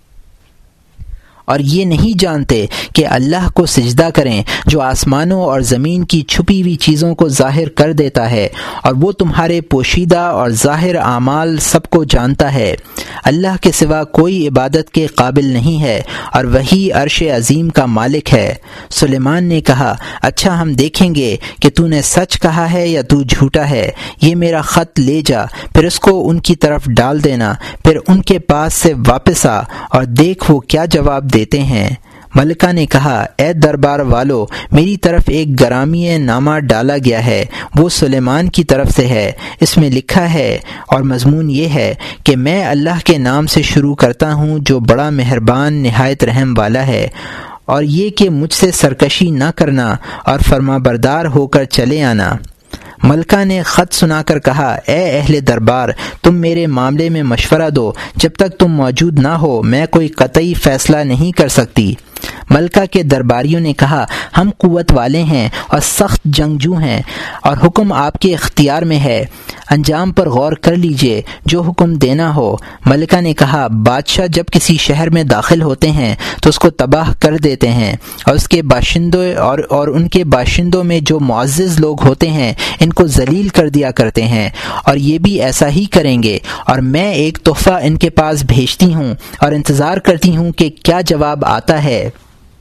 اور یہ نہیں جانتے کہ اللہ کو سجدہ کریں جو آسمانوں اور زمین کی چھپی ہوئی چیزوں کو ظاہر کر دیتا ہے، اور وہ تمہارے پوشیدہ اور ظاہر اعمال سب کو جانتا ہے۔ اللہ کے سوا کوئی عبادت کے قابل نہیں ہے اور وہی عرش عظیم کا مالک ہے۔ سلیمان نے کہا اچھا، ہم دیکھیں گے کہ تو نے سچ کہا ہے یا تو جھوٹا ہے۔ یہ میرا خط لے جا، پھر اس کو ان کی طرف ڈال دینا، پھر ان کے پاس سے واپس آ اور دیکھ وہ کیا جواب دیتے ہیں۔ ملکہ نے کہا اے دربار والو، میری طرف ایک گرامی نامہ ڈالا گیا ہے، وہ سلیمان کی طرف سے ہے۔ اس میں لکھا ہے اور مضمون یہ ہے کہ میں اللہ کے نام سے شروع کرتا ہوں جو بڑا مہربان نہایت رحم والا ہے، اور یہ کہ مجھ سے سرکشی نہ کرنا اور فرما بردار ہو کر چلے آنا۔ ملکہ نے خط سنا کر کہا اے اہل دربار، تم میرے معاملے میں مشورہ دو، جب تک تم موجود نہ ہو میں کوئی قطعی فیصلہ نہیں کر سکتی۔ ملکہ کے درباریوں نے کہا ہم قوت والے ہیں اور سخت جنگجو ہیں، اور حکم آپ کے اختیار میں ہے، انجام پر غور کر لیجئے، جو حکم دینا ہو۔ ملکہ نے کہا بادشاہ جب کسی شہر میں داخل ہوتے ہیں تو اس کو تباہ کر دیتے ہیں، اور اس کے باشندوں اور ان کے باشندوں میں جو معزز لوگ ہوتے ہیں ان کو ذلیل کر دیا کرتے ہیں، اور یہ بھی ایسا ہی کریں گے، اور میں ایک تحفہ ان کے پاس بھیجتی ہوں اور انتظار کرتی ہوں کہ کیا جواب آتا ہے۔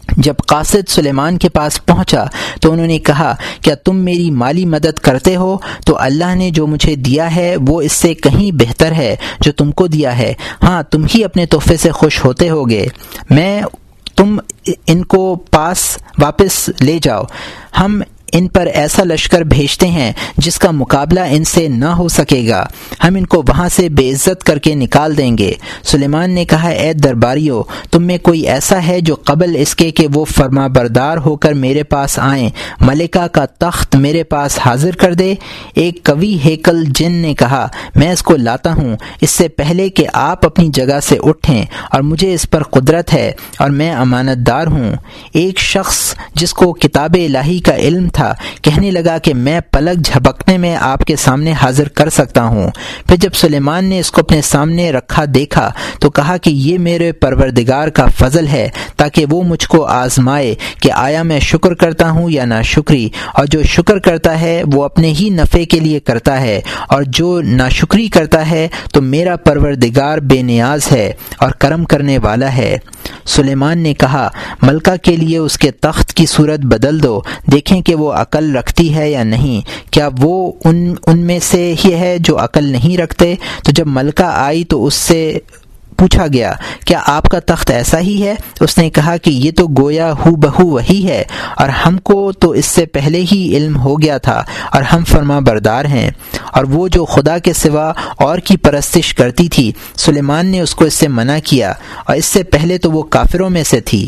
جب قاصد سلیمان کے پاس پہنچا تو انہوں نے کہا، کیا تم میری مالی مدد کرتے ہو؟ تو اللہ نے جو مجھے دیا ہے وہ اس سے کہیں بہتر ہے جو تم کو دیا ہے۔ ہاں، تم ہی اپنے تحفے سے خوش ہوتے ہوگے۔ تم ان کو واپس لے جاؤ، ہم ان پر ایسا لشکر بھیجتے ہیں جس کا مقابلہ ان سے نہ ہو سکے گا، ہم ان کو وہاں سے بے عزت کر کے نکال دیں گے۔ سلیمان نے کہا، اے درباریو، تم میں کوئی ایسا ہے جو قبل اس کے کہ وہ فرما بردار ہو کر میرے پاس آئیں ملکہ کا تخت میرے پاس حاضر کر دے؟ ایک قوی ہیکل جن نے کہا، میں اس کو لاتا ہوں، اس سے پہلے کہ آپ اپنی جگہ سے اٹھیں، اور مجھے اس پر قدرت ہے اور میں امانت دار ہوں۔ ایک شخص جس کو کتاب الہی کا علم تھا کہنے لگا کہ میں پلک جھپکنے میں آپ کے سامنے حاضر کر سکتا ہوں۔ پھر جب سلیمان نے اس کو اپنے سامنے رکھا دیکھا تو کہا کہ یہ میرے پروردگار کا فضل ہے تاکہ وہ مجھ کو آزمائے کہ آیا میں شکر کرتا ہوں یا ناشکری، اور جو شکر کرتا ہے وہ اپنے ہی نفع کے لیے کرتا ہے، اور جو ناشکری کرتا ہے تو میرا پروردگار بے نیاز ہے اور کرم کرنے والا ہے۔ سلیمان نے کہا، ملکہ کے لیے اس کے تخت کی صورت بدل دو، دیکھیں کہ وہ عقل رکھتی ہے یا نہیں، کیا وہ ان میں سے ہی ہے جو عقل نہیں رکھتے؟ تو جب ملکہ آئی تو اس سے پوچھا گیا، کیا آپ کا تخت ایسا ہی ہے؟ اس نے کہا کہ یہ تو گویا ہو بہو وہی ہے، اور ہم کو تو اس سے پہلے ہی علم ہو گیا تھا اور ہم فرما بردار ہیں۔ اور وہ جو خدا کے سوا اور کی پرستش کرتی تھی، سلیمان نے اس کو اس سے منع کیا، اور اس سے پہلے تو وہ کافروں میں سے تھی۔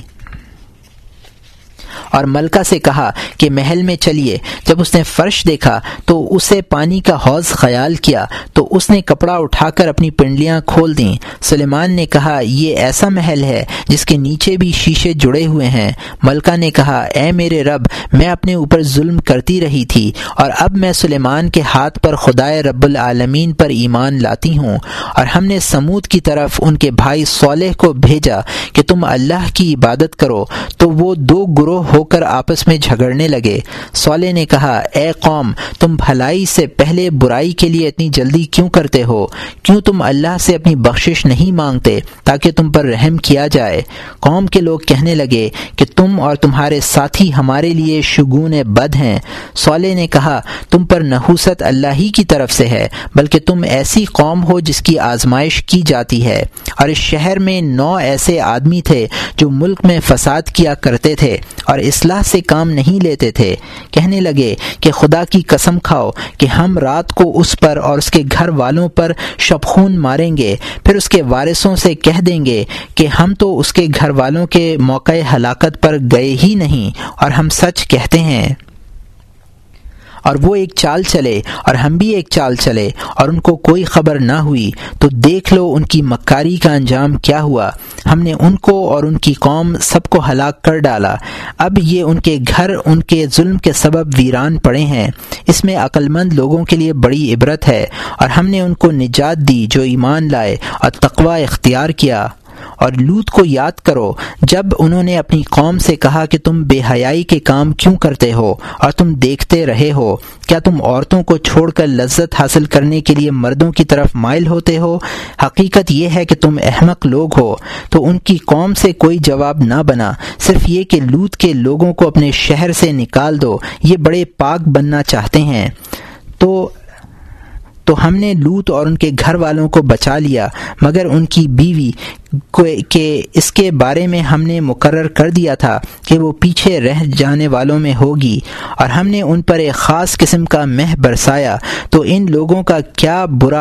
اور ملکہ سے کہا کہ محل میں چلیے۔ جب اس نے فرش دیکھا تو اسے پانی کا حوض خیال کیا، تو اس نے کپڑا اٹھا کر اپنی پنڈلیاں کھول دیں۔ سلیمان نے کہا، یہ ایسا محل ہے جس کے نیچے بھی شیشے جڑے ہوئے ہیں۔ ملکہ نے کہا، اے میرے رب، میں اپنے اوپر ظلم کرتی رہی تھی، اور اب میں سلیمان کے ہاتھ پر خدائے رب العالمین پر ایمان لاتی ہوں۔ اور ہم نے سمود کی طرف ان کے بھائی صالح کو بھیجا کہ تم اللہ کی عبادت کرو، تو وہ دو گروہ ہو کر آپس میں جھگڑنے لگے۔ صالح نے کہا، اے قوم، تم بھلائی سے پہلے برائی کے لیے اتنی جلدی کیوں کرتے ہو؟ کیوں تم اللہ سے اپنی بخشش نہیں مانگتے تاکہ تم پر رحم کیا جائے؟ قوم کے لوگ کہنے لگے کہ تم اور تمہارے ساتھی ہمارے لیے شگون بد ہیں۔ صالح نے کہا، تم پر نحوست اللہ ہی کی طرف سے ہے، بلکہ تم ایسی قوم ہو جس کی آزمائش کی جاتی ہے۔ اور اس شہر میں 9 ایسے آدمی تھے جو ملک میں فساد کیا کرتے تھے اور اصلاح سے کام نہیں لیتے تھے۔ کہنے لگے کہ خدا کی قسم کھاؤ کہ ہم رات کو اس پر اور اس کے گھر والوں پر شبخون ماریں گے، پھر اس کے وارثوں سے کہہ دیں گے کہ ہم تو اس کے گھر والوں کے موقع ہلاکت پر گئے ہی نہیں، اور ہم سچ کہتے ہیں۔ اور وہ ایک چال چلے اور ہم بھی ایک چال چلے، اور ان کو کوئی خبر نہ ہوئی۔ تو دیکھ لو ان کی مکاری کا انجام کیا ہوا۔ ہم نے ان کو اور ان کی قوم سب کو ہلاک کر ڈالا۔ اب یہ ان کے گھر ان کے ظلم کے سبب ویران پڑے ہیں۔ اس میں عقل مند لوگوں کے لیے بڑی عبرت ہے۔ اور ہم نے ان کو نجات دی جو ایمان لائے اور تقوی اختیار کیا۔ اور لوط کو یاد کرو جب انہوں نے اپنی قوم سے کہا کہ تم بے حیائی کے کام کیوں کرتے ہو اور تم دیکھتے رہے ہو؟ کیا تم عورتوں کو چھوڑ کر لذت حاصل کرنے کے لیے مردوں کی طرف مائل ہوتے ہو؟ حقیقت یہ ہے کہ تم احمق لوگ ہو۔ تو ان کی قوم سے کوئی جواب نہ بنا، صرف یہ کہ لوط کے لوگوں کو اپنے شہر سے نکال دو، یہ بڑے پاک بننا چاہتے ہیں۔ تو ہم نے لوط اور ان کے گھر والوں کو بچا لیا، مگر ان کی بیوی کہ اس کے بارے میں ہم نے مقرر کر دیا تھا کہ وہ پیچھے رہ جانے والوں میں ہوگی، اور ہم نے ان پر ایک خاص قسم کا مہ برسایا۔ تو ان لوگوں کا کیا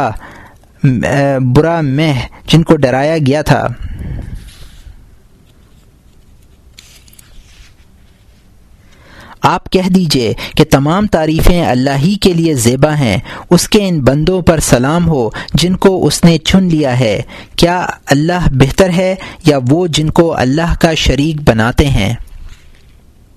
برا مہ جن کو ڈرایا گیا تھا۔ آپ کہہ دیجئے کہ تمام تعریفیں اللہ ہی کے لیے زیبا ہیں، اس کے ان بندوں پر سلام ہو جن کو اس نے چن لیا ہے۔ کیا اللہ بہتر ہے یا وہ جن کو اللہ کا شریک بناتے ہیں؟